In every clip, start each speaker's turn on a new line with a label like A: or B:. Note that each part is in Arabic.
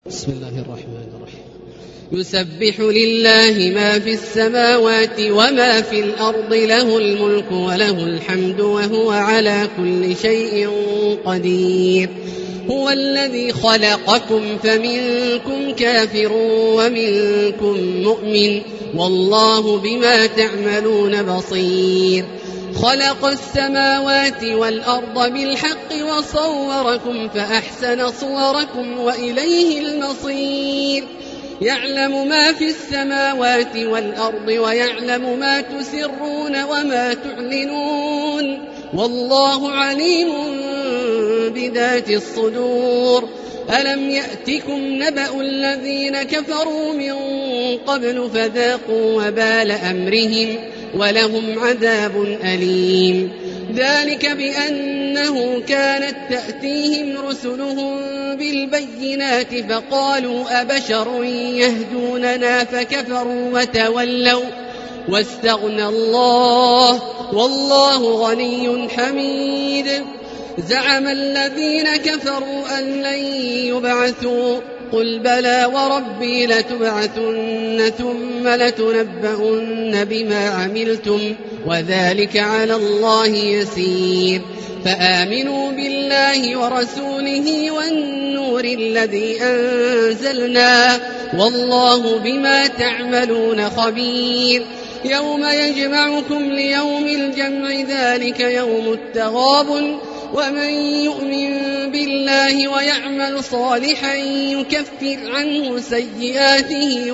A: بسم الله الرحمن الرحيم. يسبح لله ما في السماوات وما في الأرض، له الملك وله الحمد وهو على كل شيء قدير. هو الذي خلقكم فمنكم كافر ومنكم مؤمن، والله بما تعملون بصير. خلق السماوات والأرض بالحق وصوركم فأحسن صوركم وإليه المصير. يعلم ما في السماوات والأرض ويعلم ما تسرون وما تعلنون، والله عليم بذات الصدور. ألم يأتكم نبأ الذين كفروا من قبل فذاقوا وبال أمرهم ولهم عذاب أليم. ذلك بأنه كانت تأتيهم رسلهم بالبينات فقالوا أبشر يهدوننا فكفروا وتولوا واستغنى الله والله غني حميد. زعم الذين كفروا أن لن يبعثوا، قل بلى وربي لتبعثن ثم لتنبؤن بما عملتم وذلك على الله يسير. فآمنوا بالله ورسوله والنور الذي أنزلنا، والله بما تعملون خبير. يوم يجمعكم ليوم الجمع ذلك يوم التغابن، ومن يؤمن بالله ويعمل صالحا يكفر عنه سيئاته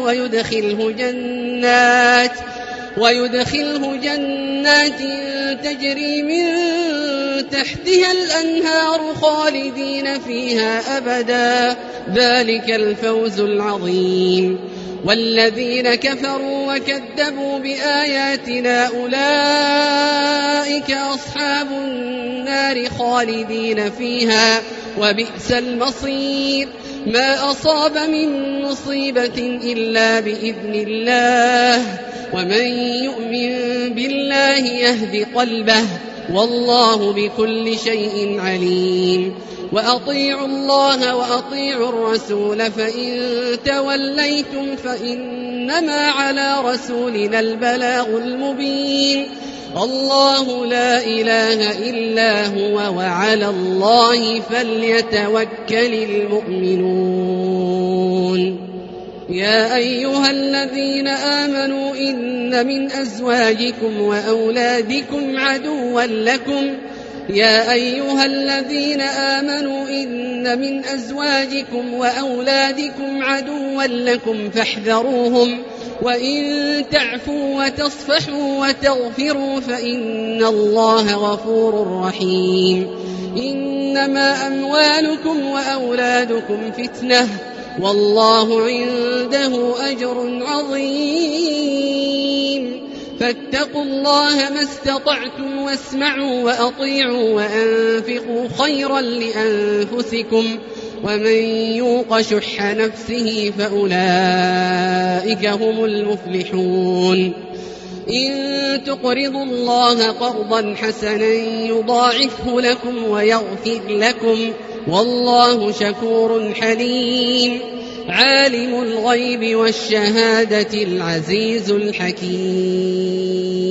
A: ويدخله جنات تجري من تحتها الأنهار خالدين فيها أبدا، ذلك الفوز العظيم. والذين كفروا وكذبوا بآياتنا أولئك أصحاب النار خالدين فيها وبئس المصير. ما أصاب من مصيبة إلا بإذن الله، ومن يؤمن بالله يهد قلبه، والله بكل شيء عليم. وأطيعوا الله وأطيعوا الرسول، فإن توليتم فإنما على رسولنا البلاغ المبين. الله لا إله إلا هو وعلى الله فليتوكل المؤمنون. يا أيها الذين آمنوا إن من أزواجكم وأولادكم عدوا لكم فاحذروهم، وإن تعفوا وتصفحوا وتغفروا فإن الله غفور رحيم. إنما أموالكم وأولادكم فتنة، والله عنده أجر عظيم. فاتقوا الله ما استطعتم واسمعوا وأطيعوا وأنفقوا خيرا لأنفسكم، ومن يوق شح نفسه فأولئك هم المفلحون. إن تقرضوا الله قرضا حسنا يضاعفه لكم ويغفر لكم، والله شكور حليم. عالم الغيب والشهادة العزيز الحكيم.